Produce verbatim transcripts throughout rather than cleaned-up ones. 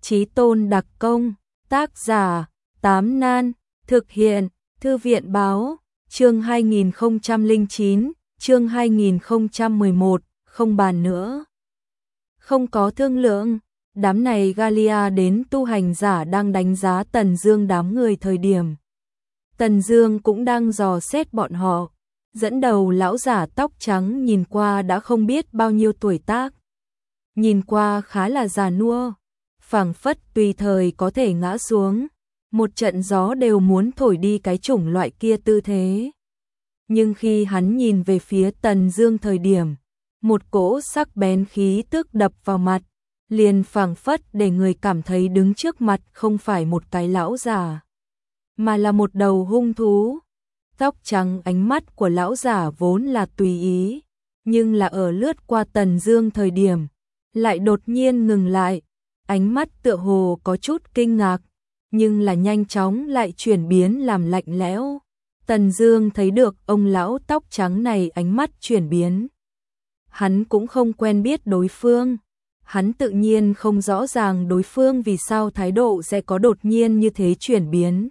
Chí Tôn đặc công, tác giả, Tám Nan, thực hiện, Thư viện báo, chương hai nghìn không trăm lẻ chín, chương hai nghìn không trăm mười một, không bàn nữa. Không có thương lượng, đám này Galia đến tu hành giả đang đánh giá Tần Dương đám người thời điểm. Tần Dương cũng đang dò xét bọn họ, dẫn đầu lão giả tóc trắng nhìn qua đã không biết bao nhiêu tuổi tác. Nhìn qua khá là già nua, phảng phất tùy thời có thể ngã xuống, một trận gió đều muốn thổi đi cái chủng loại kia tư thế. Nhưng khi hắn nhìn về phía Tần Dương thời điểm, một cỗ sắc bén khí tức đập vào mặt, liền phảng phất để người cảm thấy đứng trước mặt không phải một cái lão già, mà là một đầu hung thú. Tóc trắng ánh mắt của lão giả vốn là tùy ý, nhưng là ở lướt qua Tần Dương thời điểm, lại đột nhiên ngừng lại, ánh mắt tựa hồ có chút kinh ngạc, nhưng là nhanh chóng lại chuyển biến làm lạnh lẽo. Tần Dương thấy được ông lão tóc trắng này ánh mắt chuyển biến. Hắn cũng không quen biết đối phương, hắn tự nhiên không rõ ràng đối phương vì sao thái độ sẽ có đột nhiên như thế chuyển biến.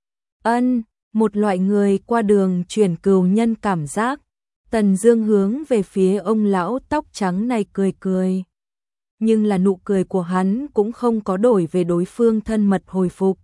Ân, một loại người qua đường chuyển cừu nhân cảm giác. Tần Dương hướng về phía ông lão tóc trắng này cười cười. Nhưng là nụ cười của hắn cũng không có đổi về đối phương thân mật hồi phục.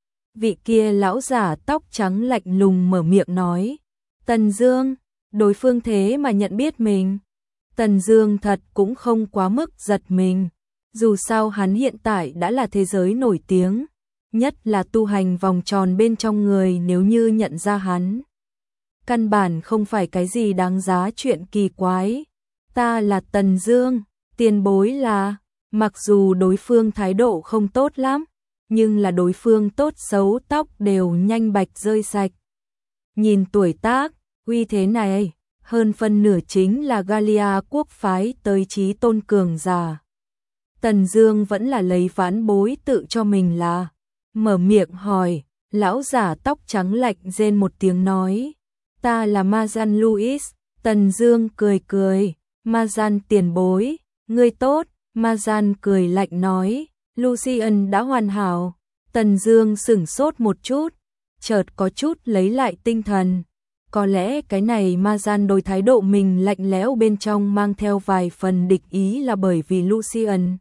Vị kia lão giả tóc trắng lạnh lùng mở miệng nói, Tần Dương, đối phương thế mà nhận biết mình. Tần Dương thật cũng không quá mức giật mình, dù sao hắn hiện tại đã là thế giới nổi tiếng, nhất là tu hành vòng tròn bên trong người nếu như nhận ra hắn. Căn bản không phải cái gì đáng giá chuyện kỳ quái. Ta là Tần Dương, tiền bối là, mặc dù đối phương thái độ không tốt lắm, nhưng là đối phương tốt xấu tóc đều nhanh bạch rơi sạch. Nhìn tuổi tác, uy thế này, hơn phân nửa chính là Galia quốc phái tới Chí Tôn cường giả. Tần Dương vẫn là lấy vãn bối tự cho mình là, mở miệng hỏi, lão giả tóc trắng lạnh rên một tiếng nói, ta là Mazan Louis. Tần Dương cười cười, Mazan tiền bối, ngươi tốt. Mazan cười lạnh nói, Lucian đã hoàn hảo. Tần Dương sững sốt một chút, chợt có chút lấy lại tinh thần. Có lẽ cái này Mazan đối thái độ mình lạnh lẽo bên trong mang theo vài phần địch ý là bởi vì Lucian.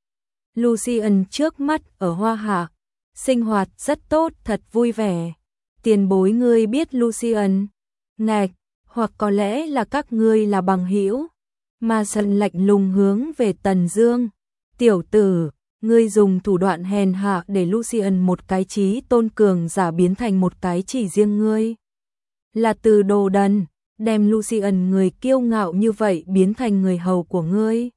Lucian trước mắt ở Hoa Hạ, sinh hoạt rất tốt, thật vui vẻ. Tiền bối ngươi biết Lucian? Ngạch, hoặc có lẽ là các ngươi là bằng hữu. Mazan lạnh lùng hướng về Tần Dương, tiểu tử, ngươi dùng thủ đoạn hèn hạ để Lucian một cái Chí Tôn cường giả biến thành một cái chỉ riêng ngươi. Là từ đồ đần, đem Lucian người kiêu ngạo như vậy biến thành người hầu của ngươi.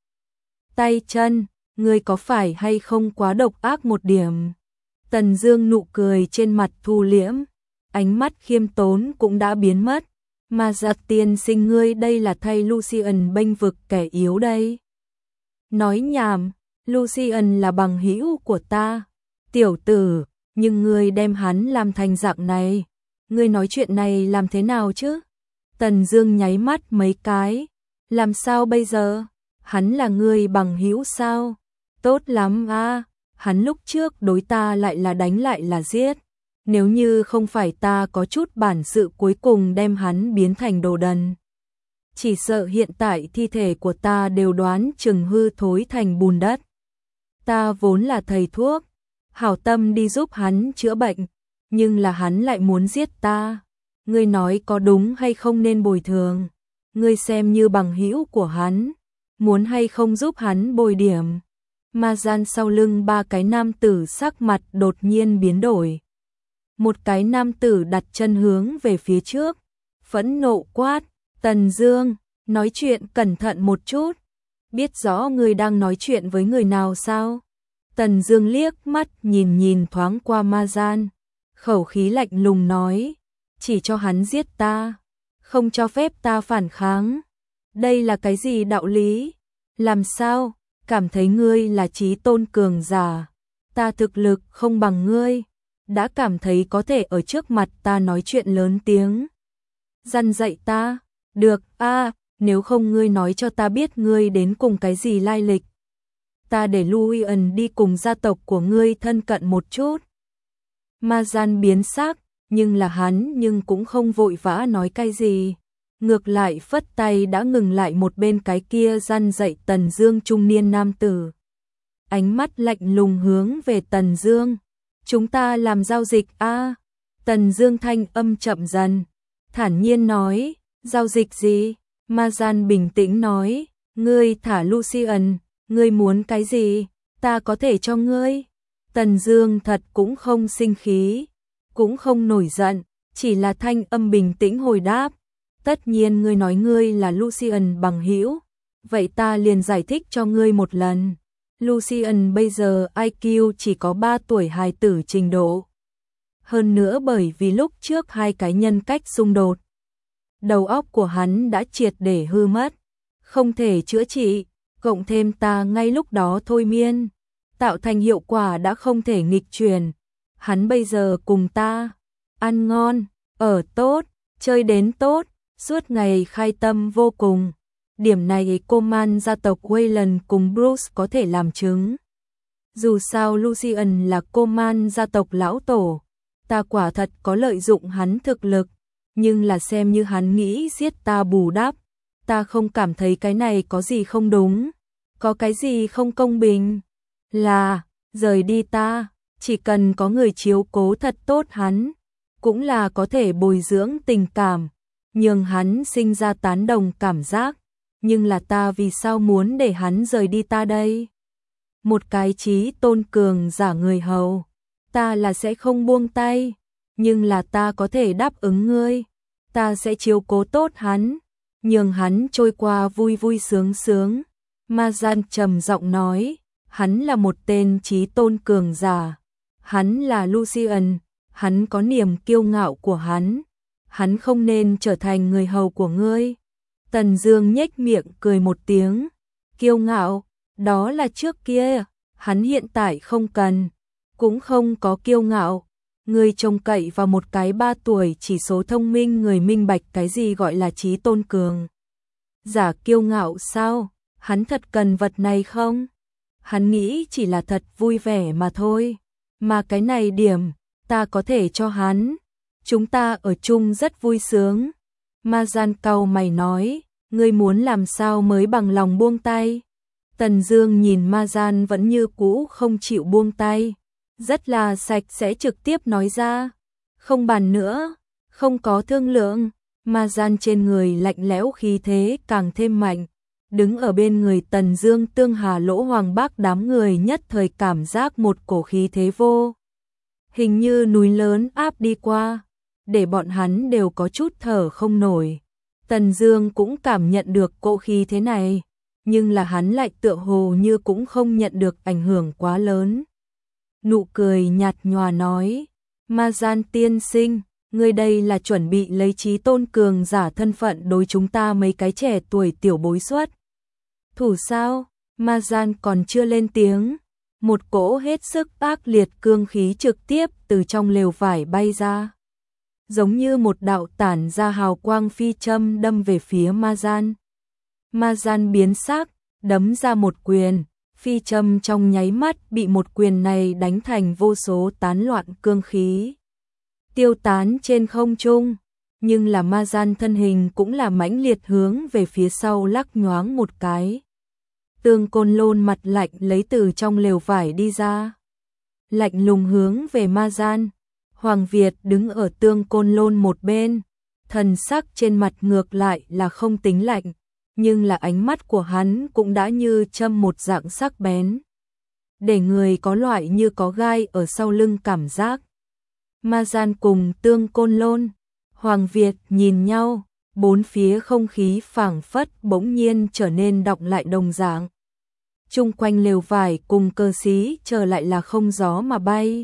Tay chân, ngươi có phải hay không quá độc ác một điểm? Tần Dương nụ cười trên mặt thu liễm, ánh mắt khiêm tốn cũng đã biến mất. Mà giặc tiên sinh ngươi đây là thay Lucian bênh vực kẻ yếu đây. Nói nhảm, Lucian là bằng hữu của ta. Tiểu tử, nhưng ngươi đem hắn làm thành dạng này. Ngươi nói chuyện này làm thế nào chứ? Tần Dương nháy mắt mấy cái. Làm sao bây giờ? Hắn là ngươi bằng hữu sao? Tốt lắm a, hắn lúc trước đối ta lại là đánh lại là giết. Nếu như không phải ta có chút bản sự cuối cùng đem hắn biến thành đồ đần, chỉ sợ hiện tại thi thể của ta đều đoán chừng hư thối thành bùn đất. Ta vốn là thầy thuốc, hảo tâm đi giúp hắn chữa bệnh, nhưng là hắn lại muốn giết ta. Ngươi nói có đúng hay không nên bồi thường? Ngươi xem như bằng hữu của hắn, muốn hay không giúp hắn bồi điểm? Mazan sau lưng ba cái nam tử sắc mặt đột nhiên biến đổi. Một cái nam tử đặt chân hướng về phía trước, phẫn nộ quát, Tần Dương, nói chuyện cẩn thận một chút, biết rõ ngươi đang nói chuyện với người nào sao? Tần Dương liếc mắt nhìn nhìn thoáng qua Mazan, khẩu khí lạnh lùng nói, chỉ cho hắn giết ta, không cho phép ta phản kháng. Đây là cái gì đạo lý? Làm sao? Cảm thấy ngươi là Chí Tôn cường giả, ta thực lực không bằng ngươi, đã cảm thấy có thể ở trước mặt ta nói chuyện lớn tiếng, răn dạy ta? Được a, à, nếu không ngươi nói cho ta biết ngươi đến cùng cái gì lai lịch. ta để Lucian đi cùng gia tộc của ngươi thân cận một chút. Ma Gian biến sắc, nhưng là hắn nhưng cũng không vội vã nói cái gì. Ngược lại phất tay đã ngừng lại một bên cái kia răn dạy Tần Dương trung niên nam tử. Ánh mắt lạnh lùng hướng về Tần Dương. Chúng ta làm giao dịch a à? Tần Dương thanh âm chậm dần, thản nhiên nói, giao dịch gì? Ma Gian bình tĩnh nói, ngươi thả Lucian, ngươi muốn cái gì, ta có thể cho ngươi. Tần Dương thật cũng không sinh khí, cũng không nổi giận, chỉ là thanh âm bình tĩnh hồi đáp, tất nhiên ngươi nói ngươi là Lucian bằng hữu, vậy ta liền giải thích cho ngươi một lần. Lucian bây giờ i kiu chỉ có ba tuổi hài tử trình độ. Hơn nữa bởi vì lúc trước hai cái nhân cách xung đột, đầu óc của hắn đã triệt để hư mất, không thể chữa trị, cộng thêm ta ngay lúc đó thôi miên, tạo thành hiệu quả đã không thể nghịch chuyển. Hắn bây giờ cùng ta, ăn ngon, ở tốt, chơi đến tốt, suốt ngày khai tâm vô cùng. Điểm này cô man gia tộc Wayland cùng Bruce có thể làm chứng. Dù sao Lucian là cô man gia tộc lão tổ, ta quả thật có lợi dụng hắn thực lực, nhưng là xem như hắn nghĩ giết ta bù đắp, ta không cảm thấy cái này có gì không đúng, có cái gì không công bình. Là, rời đi ta, chỉ cần có người chiếu cố thật tốt hắn, cũng là có thể bồi dưỡng tình cảm, nhường hắn sinh ra tán đồng cảm giác, nhưng là ta vì sao muốn để hắn rời đi ta đây? Một cái chí tôn cường giả người hầu, ta là sẽ không buông tay, nhưng là ta có thể đáp ứng ngươi, ta sẽ chiếu cố tốt hắn, nhường hắn trôi qua vui vui sướng sướng. Ma Gian trầm giọng nói, hắn là một tên chí tôn cường giả, hắn là Lucian, hắn có niềm kiêu ngạo của hắn, hắn không nên trở thành người hầu của ngươi. Tần Dương nhếch miệng cười một tiếng, kiêu ngạo, đó là trước kia, hắn hiện tại không cần, cũng không có kiêu ngạo. Ngươi trông cậy vào một cái ba tuổi chỉ số thông minh người minh bạch cái gì gọi là chí tôn cường giả kiêu ngạo sao? Hắn thật cần vật này không? Hắn nghĩ chỉ là thật vui vẻ mà thôi, mà cái này điểm ta có thể cho hắn, chúng ta ở chung rất vui sướng. Ma Gian cau mày nói, ngươi muốn làm sao mới bằng lòng buông tay? Tần Dương nhìn Ma Gian vẫn như cũ không chịu buông tay, rất là sạch sẽ trực tiếp nói ra, không bàn nữa, không có thương lượng. Ma Gian trên người lạnh lẽo khí thế càng thêm mạnh, đứng ở bên người Tần Dương Tương Hà Lỗ Hoàng Bác đám người nhất thời cảm giác một cổ khí thế vô hình như núi lớn áp đi qua, để bọn hắn đều có chút thở không nổi. Tần Dương cũng cảm nhận được cỗ khí thế này, nhưng là hắn lại tựa hồ như cũng không nhận được ảnh hưởng quá lớn. Nụ cười nhạt nhòa nói, Ma Gian tiên sinh, ngươi đây là chuẩn bị lấy chí tôn cường giả thân phận đối chúng ta mấy cái trẻ tuổi tiểu bối xuất thủ sao? Ma Gian còn chưa lên tiếng, một cỗ hết sức ác liệt cương khí trực tiếp từ trong lều vải bay ra, giống như một đạo tản ra hào quang phi châm đâm về phía Ma Gian. Ma Gian biến sắc, đấm ra một quyền, phi châm trong nháy mắt bị một quyền này đánh thành vô số tán loạn cương khí, tiêu tán trên không trung, nhưng là Ma Gian thân hình cũng là mãnh liệt hướng về phía sau lắc nhoáng một cái. Tương Côn Lôn mặt lạnh lấy từ trong lều vải đi ra, lạnh lùng hướng về Ma Gian. Hoàng Việt đứng ở Tương Côn Lôn một bên, thần sắc trên mặt ngược lại là không tính lạnh, nhưng là ánh mắt của hắn cũng đã như châm một dạng sắc bén, để người có loại như có gai ở sau lưng cảm giác. Ma Gian cùng Tương Côn Lôn, Hoàng Việt nhìn nhau, bốn phía không khí phảng phất bỗng nhiên trở nên đọng lại đồng dạng. Chung quanh lều vải cùng cơ sĩ trở lại là không gió mà bay,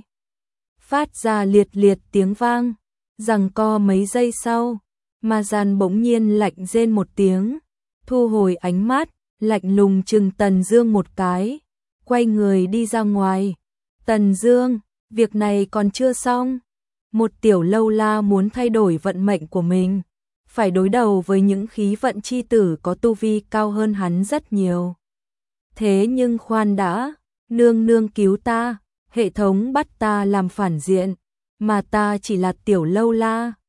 phát ra liệt liệt tiếng vang. Giằng co mấy giây sau, Ma Gian bỗng nhiên lạnh rên một tiếng, thu hồi ánh mắt, lạnh lùng trừng Tần Dương một cái, quay người đi ra ngoài. Tần Dương, việc này còn chưa xong. Một tiểu lâu la muốn thay đổi vận mệnh của mình, phải đối đầu với những khí vận chi tử có tu vi cao hơn hắn rất nhiều. Thế nhưng khoan đã, nương nương cứu ta, hệ thống bắt ta làm phản diện, mà ta chỉ là tiểu lâu la.